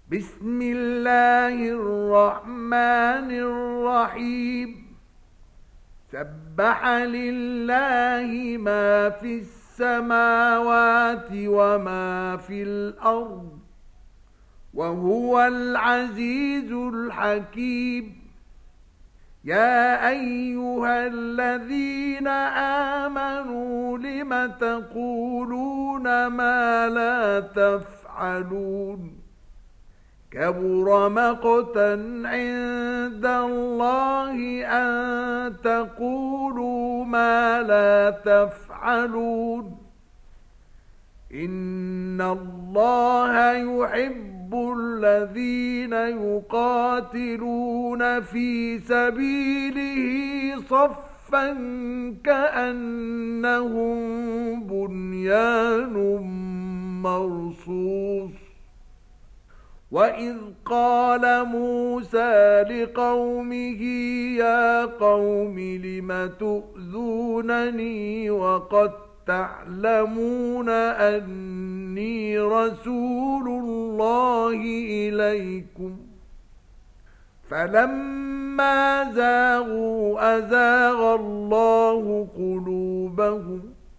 بسم الله الرحمن الرحيم سبح لله ما في السماوات وما في الأرض وهو العزيز الحكيم يا أيها الذين آمنوا لم تقولون ما لا تفعلون كبر مقتا عند الله أن تقولوا ما لا تفعلون إن الله يحب الذين يقاتلون في سبيله صفا كأنهم بنيان مرصوص وإذ قال موسى لقومه يا قوم لم تؤذونني وقد تعلمون أني رسول الله إليكم فلما زاغوا أزاغ الله قلوبهم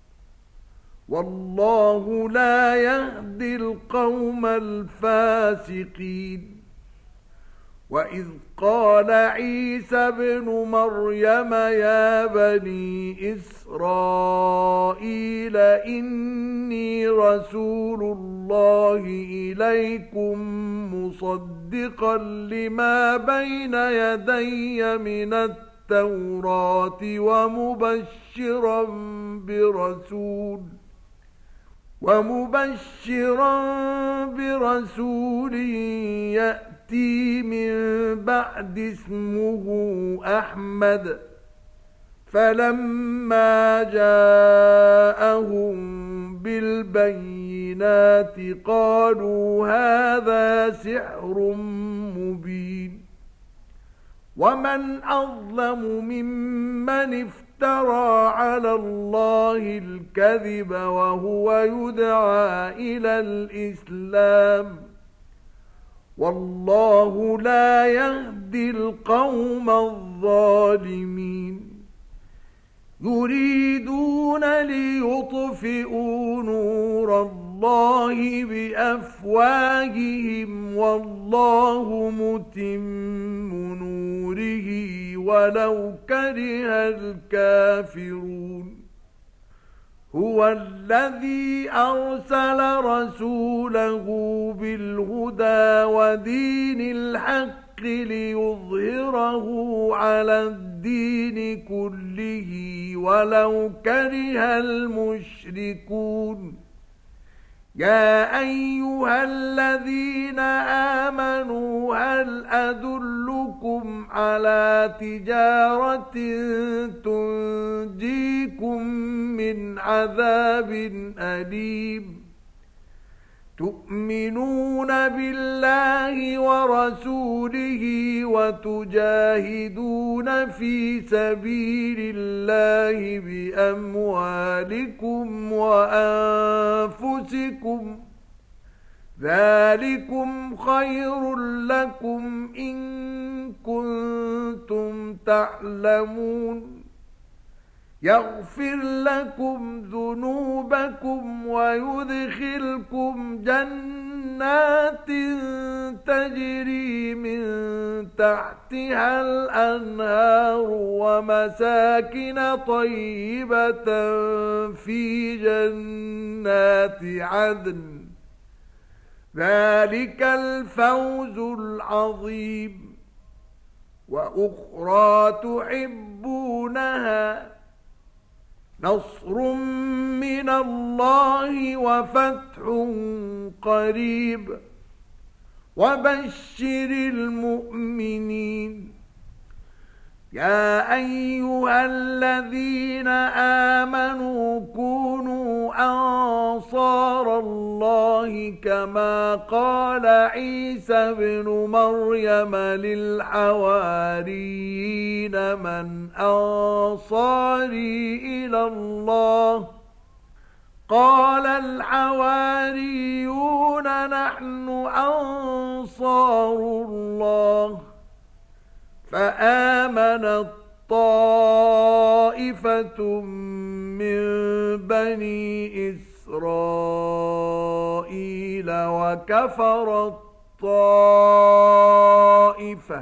والله لا يهدي القوم الفاسقين وإذ قال عيسى ابن مريم يا بني إسرائيل إني رسول الله إليكم مصدقا لما بين يدي من التوراة ومبشرا برسول يأتي من بعد اسمه أحمد فلما جاءهم بالبينات قالوا هذا سحر مبين ومن أظلم ممن افترى على الله الكذب وهو يدعى إلى الإسلام والله لا يهدي القوم الظالمين يريدون ليطفئوا نور الله بأفواههم والله متم نوره ولو كره الكافرون هو الذي أرسل رسوله بالهدى ودين الحق ليظهره على الدين كله ولو كره المشركون يا أيها الذين آمنوا هل أدلكم على تجارة تنجيكم من عذاب أليم تؤمنون بالله ورسوله وتجاهدون في سبيل الله بأموالكم وأنفسكم ذلكم خير لكم إن كنتم تعلمون يغفر لكم ذنوبكم ويدخلكم جنات تجري من تحتها الأنهار ومساكن طيبة في جنات عدن ذلك الفوز العظيم وأخرى تحبونها نصر من الله وفتح قريب وبشر المؤمنين يا أيها الذين آمنوا كونوا أنصار الله كما قال عيسى بن مريم للحواريين من أنصاري إلى الله قال الحواريون نحن أنصار الله فآمنت طائفة من بني إسرائيل وكفرت طائفة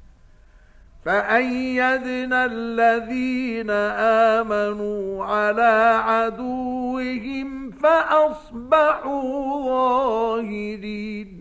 فأيدنا الذين آمنوا على عدوهم فأصبحوا ظاهرين